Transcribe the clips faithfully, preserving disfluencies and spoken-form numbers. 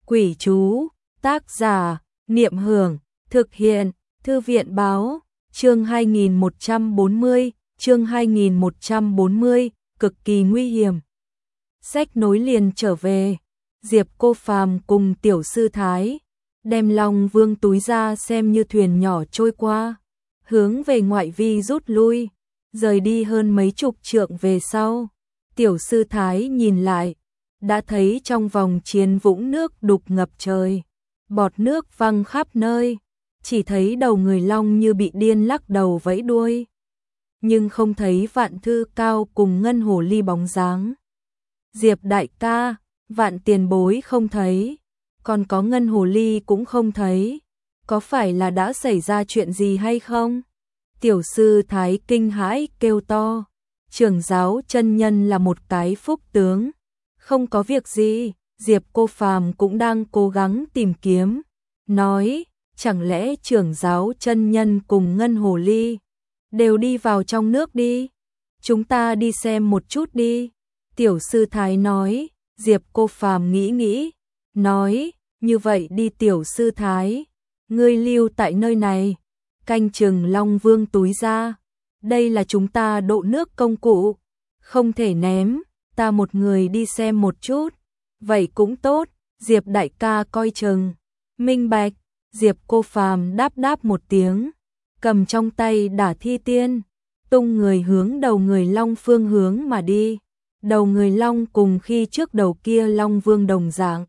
Quỷ chú, tác giả, Niệm Hưởng, thực hiện, Thư viện báo, chương hai nghìn một trăm bốn mươi, chương hai nghìn một trăm bốn mươi, cực kỳ nguy hiểm. Sách nối liền trở về, Diệp Cô Phàm cùng tiểu sư Thái, đem Long Vương túi ra xem như thuyền nhỏ trôi qua, hướng về ngoại vi rút lui, rời đi hơn mấy chục trượng về sau. Tiểu sư Thái nhìn lại, đã thấy trong vòng chiến vũng nước đục ngập trời, bọt nước văng khắp nơi, chỉ thấy đầu người long như bị điên lắc đầu vẫy đuôi, nhưng không thấy Vạn Thư Cao cùng Ngân Hồ Ly bóng dáng. Diệp đại ca, Vạn tiền bối không thấy, còn có Ngân Hồ Ly cũng không thấy, có phải là đã xảy ra chuyện gì hay không? Tiểu sư Thái kinh hãi kêu to, trưởng giáo chân nhân là một cái phúc tướng, không có việc gì. Diệp Cô Phàm cũng đang cố gắng tìm kiếm, nói, chẳng lẽ trưởng giáo chân nhân cùng Ngân Hồ Ly đều đi vào trong nước đi, chúng ta đi xem một chút đi. Tiểu sư Thái nói. Diệp Cô Phàm nghĩ nghĩ, nói, như vậy đi tiểu sư Thái, ngươi lưu tại nơi này, canh chừng Long Vương túi ra, đây là chúng ta độ nước công cụ, không thể ném, ta một người đi xem một chút. Vậy cũng tốt, Diệp đại ca coi chừng. Minh bạch. Diệp Cô Phàm đáp đáp một tiếng, cầm trong tay Đả Thi Tiên, tung người hướng đầu người long phương hướng mà đi. Đầu người long cùng khi trước đầu kia Long Vương đồng dạng,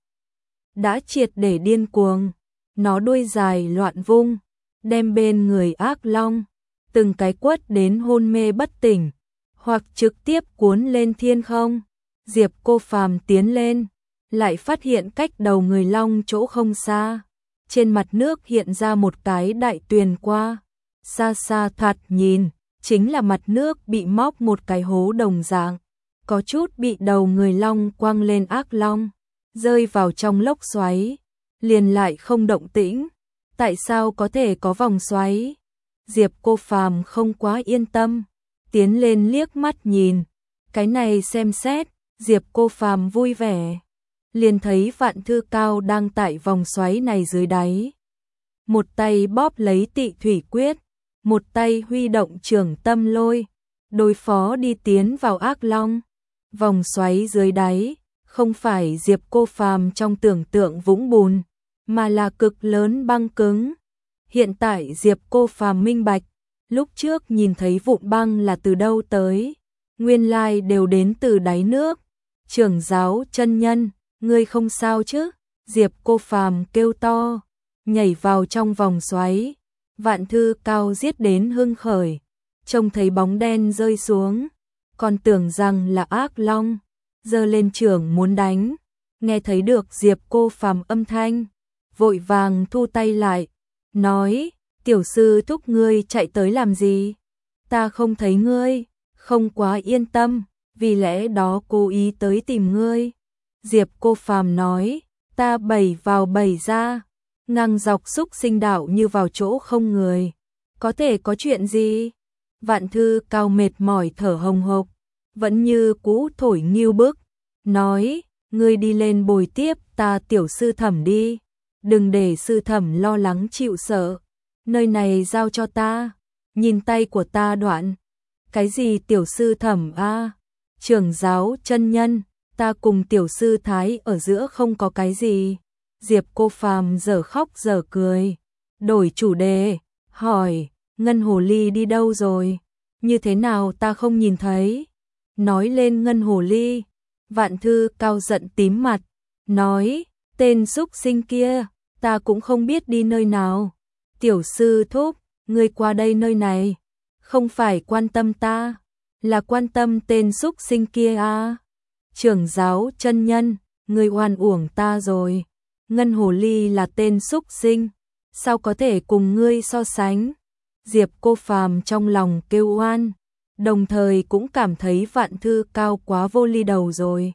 đã triệt để điên cuồng, nó đuôi dài loạn vung, đem bên người ác long từng cái quất đến hôn mê bất tỉnh, hoặc trực tiếp cuốn lên thiên không. Diệp Cô Phàm tiến lên, lại phát hiện cách đầu người long chỗ không xa, trên mặt nước hiện ra một cái đại tuyền qua, xa xa thoạt nhìn, chính là mặt nước bị móc một cái hố đồng dạng, có chút bị đầu người long quăng lên ác long, rơi vào trong lốc xoáy, liền lại không động tĩnh. Tại sao có thể có vòng xoáy? Diệp Cô Phàm không quá yên tâm, tiến lên liếc mắt nhìn, cái này xem xét. Diệp Cô Phàm vui vẻ, liền thấy Vạn Thư Cao đang tại vòng xoáy này dưới đáy, một tay bóp lấy Tị Thủy Quyết, một tay huy động Trường Tâm Lôi, đối phó đi tiến vào ác long. Vòng xoáy dưới đáy không phải Diệp Cô Phàm trong tưởng tượng vũng bùn, mà là cực lớn băng cứng. Hiện tại Diệp Cô Phàm minh bạch, lúc trước nhìn thấy vụn băng là từ đâu tới, nguyên lai đều đến từ đáy nước. Trưởng giáo chân nhân, ngươi không sao chứ? Diệp Cô Phàm kêu to, nhảy vào trong vòng xoáy. Vạn Thư Cao giết đến hưng khởi, trông thấy bóng đen rơi xuống, còn tưởng rằng là ác long, giơ lên chưởng muốn đánh, nghe thấy được Diệp Cô Phàm âm thanh, vội vàng thu tay lại, nói, tiểu sư thúc ngươi chạy tới làm gì? Ta không thấy ngươi, không quá yên tâm, vì lẽ đó cố ý tới tìm ngươi. Diệp Cô Phàm nói, ta bẩy vào bẩy ra, ngang dọc xúc sinh đạo như vào chỗ không người, có thể có chuyện gì? Vạn Thư Cao mệt mỏi thở hồng hộc, vẫn như cũ thổi nghiêu bức, nói, ngươi đi lên bồi tiếp ta tiểu sư thẩm đi, đừng để sư thẩm lo lắng chịu sợ, nơi này giao cho ta, nhìn tay của ta đoạn. Cái gì tiểu sư thẩm a? Trưởng giáo chân nhân, ta cùng tiểu sư Thái ở giữa không có cái gì. Diệp Cô Phàm dở khóc dở cười, đổi chủ đề, hỏi, Ngân Hồ Ly đi đâu rồi? Như thế nào ta không nhìn thấy? Nói lên Ngân Hồ Ly, Vạn Thư Cao giận tím mặt, nói, tên xúc sinh kia, ta cũng không biết đi nơi nào. Tiểu sư thúc, ngươi qua đây nơi này, không phải quan tâm ta, là quan tâm tên xúc sinh kia à? Trưởng giáo chân nhân, ngươi oan uổng ta rồi. Ngân Hồ Ly là tên xúc sinh, sao có thể cùng ngươi so sánh? Diệp Cô Phàm trong lòng kêu oan, đồng thời cũng cảm thấy Vạn Thư Cao quá vô ly đầu rồi.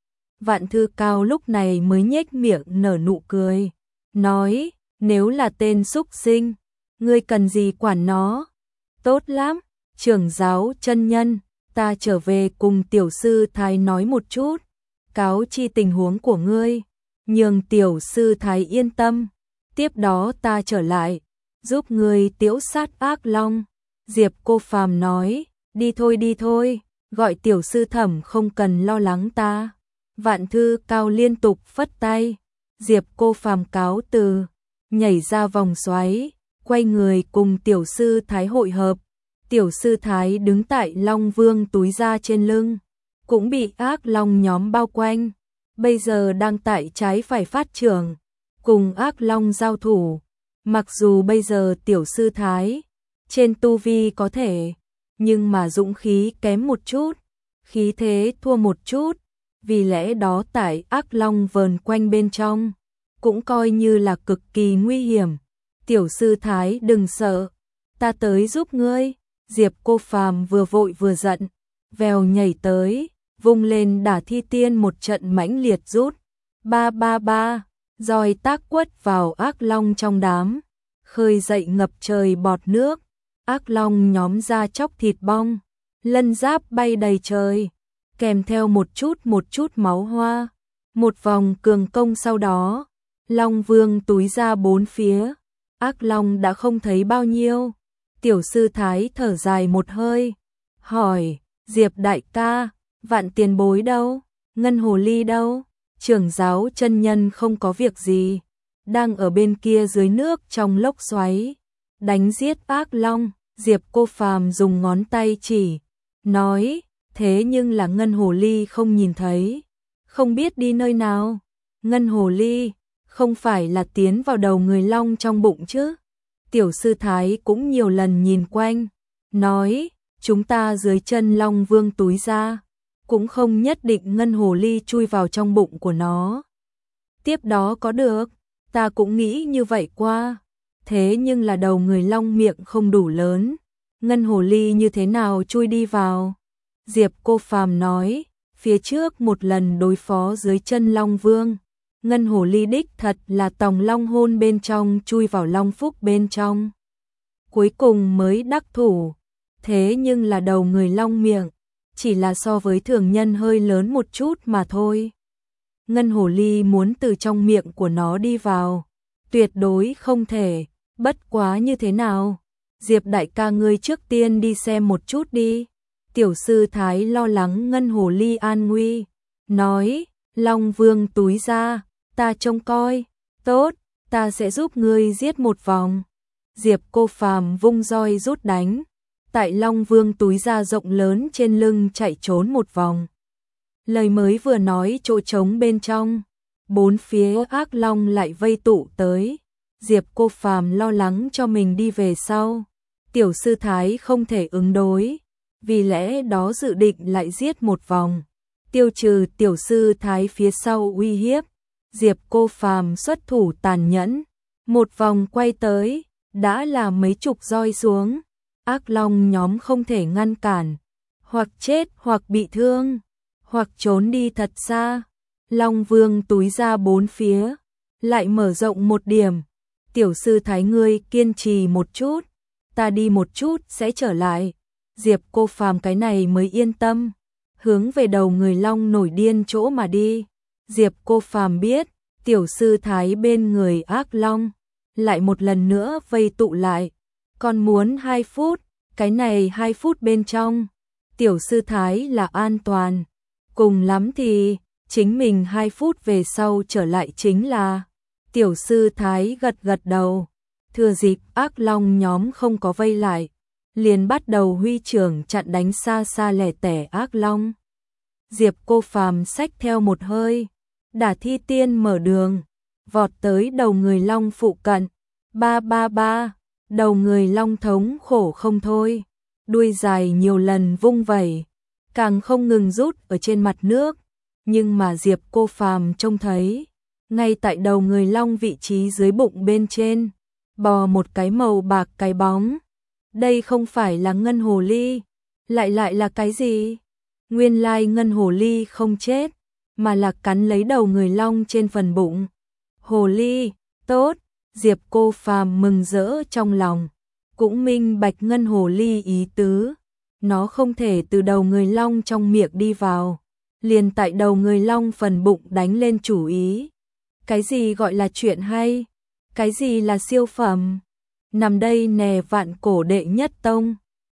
Vạn Thư Cao lúc này mới nhếch miệng nở nụ cười, nói, nếu là tên xúc sinh, ngươi cần gì quản nó? Tốt lắm, trưởng giáo chân nhân, ta trở về cùng tiểu sư Thái nói một chút, cáo chi tình huống của ngươi. nhường tiểu sư thái yên tâm, tiếp đó ta trở lại, giúp người tiễu sát ác long. Diệp Cô Phàm nói, đi thôi đi thôi, gọi tiểu sư thẩm không cần lo lắng ta. Vạn Thư Cao liên tục phất tay, Diệp Cô Phàm cáo từ, nhảy ra vòng xoáy, quay người cùng tiểu sư thái hội hợp. Tiểu sư thái đứng tại Long Vương túi ra trên lưng, cũng bị ác long nhóm bao quanh, bây giờ đang tại trái phải phát trưởng, cùng ác long giao thủ. Mặc dù bây giờ tiểu sư thái trên tu vi có thể, nhưng mà dũng khí kém một chút, khí thế thua một chút, vì lẽ đó tại ác long vờn quanh bên trong, cũng coi như là cực kỳ nguy hiểm. Tiểu sư thái đừng sợ, ta tới giúp ngươi. Diệp Cô Phàm vừa vội vừa giận, vèo nhảy tới, vung lên đả thi tiên một trận mãnh liệt rút. Ba ba ba, roi tác quất vào ác long trong đám, khơi dậy ngập trời bọt nước, ác long nhóm ra chóc thịt bong, lân giáp bay đầy trời, kèm theo một chút một chút máu hoa. Một vòng cường công sau đó, Long Vương túi ra bốn phía, ác long đã không thấy bao nhiêu. Tiểu sư thái thở dài một hơi, hỏi, Diệp đại ca, Vạn tiền bối đâu, Ngân hồ ly đâu? Trưởng giáo chân nhân không có việc gì, đang ở bên kia dưới nước trong lốc xoáy, đánh giết ác long. Diệp Cô Phàm dùng ngón tay chỉ, nói, thế nhưng là Ngân hồ ly không nhìn thấy, không biết đi nơi nào. Ngân hồ ly, không phải là tiến vào đầu người long trong bụng chứ? Tiểu sư thái cũng nhiều lần nhìn quanh, nói, chúng ta dưới chân Long Vương túi ra, cũng không nhất định Ngân hồ ly chui vào trong bụng của nó. Tiếp đó có được, ta cũng nghĩ như vậy qua, thế nhưng là đầu người long miệng không đủ lớn, Ngân hồ ly như thế nào chui đi vào? Diệp Cô Phàm nói, phía trước một lần đối phó dưới chân Long Vương, Ngân hồ ly đích thật là tòng long hôn bên trong chui vào long phúc bên trong, cuối cùng mới đắc thủ. Thế nhưng là đầu người long miệng, chỉ là so với thường nhân hơi lớn một chút mà thôi. Ngân hồ ly muốn từ trong miệng của nó đi vào, tuyệt đối không thể, bất quá như thế nào? Diệp đại ca ngươi trước tiên đi xem một chút đi. Tiểu sư thái lo lắng Ngân hồ ly an nguy, nói, Long Vương túi ra, ta trông coi, tốt, ta sẽ giúp ngươi giết một vòng. Diệp Cô Phàm vung roi rút đánh, tại Long Vương túi ra rộng lớn trên lưng chạy trốn một vòng. Lời mới vừa nói chỗ trống bên trong, bốn phía ác long lại vây tụ tới. Diệp Cô Phàm lo lắng cho mình đi về sau, tiểu sư thái không thể ứng đối, vì lẽ đó dự định lại giết một vòng, tiêu trừ tiểu sư thái phía sau uy hiếp. Diệp Cô Phàm xuất thủ tàn nhẫn, một vòng quay tới, đã là mấy chục roi xuống, ác long nhóm không thể ngăn cản, hoặc chết hoặc bị thương, hoặc trốn đi thật xa. Long Vương túi ra bốn phía, lại mở rộng một điểm. Tiểu sư thái ngươi kiên trì một chút, ta đi một chút sẽ trở lại. Diệp Cô Phàm cái này mới yên tâm, hướng về đầu người long nổi điên chỗ mà đi. Diệp Cô Phàm biết, tiểu sư thái bên người ác long lại một lần nữa vây tụ lại, còn muốn hai phút, cái này hai phút bên trong, tiểu sư thái là an toàn, cùng lắm thì chính mình hai phút về sau trở lại chính là. Tiểu sư thái gật gật đầu, thừa dịp ác long nhóm không có vây lại, liền bắt đầu huy trưởng chặn đánh xa xa lẻ tẻ ác long. Diệp Cô Phàm xách theo một hơi, đả thi tiên mở đường, vọt tới đầu người long phụ cận. Ba ba ba, đầu người long thống khổ không thôi, đuôi dài nhiều lần vung vẩy, càng không ngừng rút ở trên mặt nước, nhưng mà Diệp Cô Phàm trông thấy, ngay tại đầu người long vị trí dưới bụng bên trên, bò một cái màu bạc cái bóng. Đây không phải là Ngân hồ ly, lại lại là cái gì? Nguyên lai Ngân hồ ly không chết, mà là cắn lấy đầu người long trên phần bụng. Hồ ly, tốt, Diệp Cô Phàm mừng rỡ trong lòng, cũng minh bạch Ngân hồ ly ý tứ, nó không thể từ đầu người long trong miệng đi vào, liền tại đầu người long phần bụng đánh lên chủ ý. Cái gì gọi là chuyện hay? Cái gì là siêu phẩm? Nằm đây nè vạn cổ đệ nhất tông.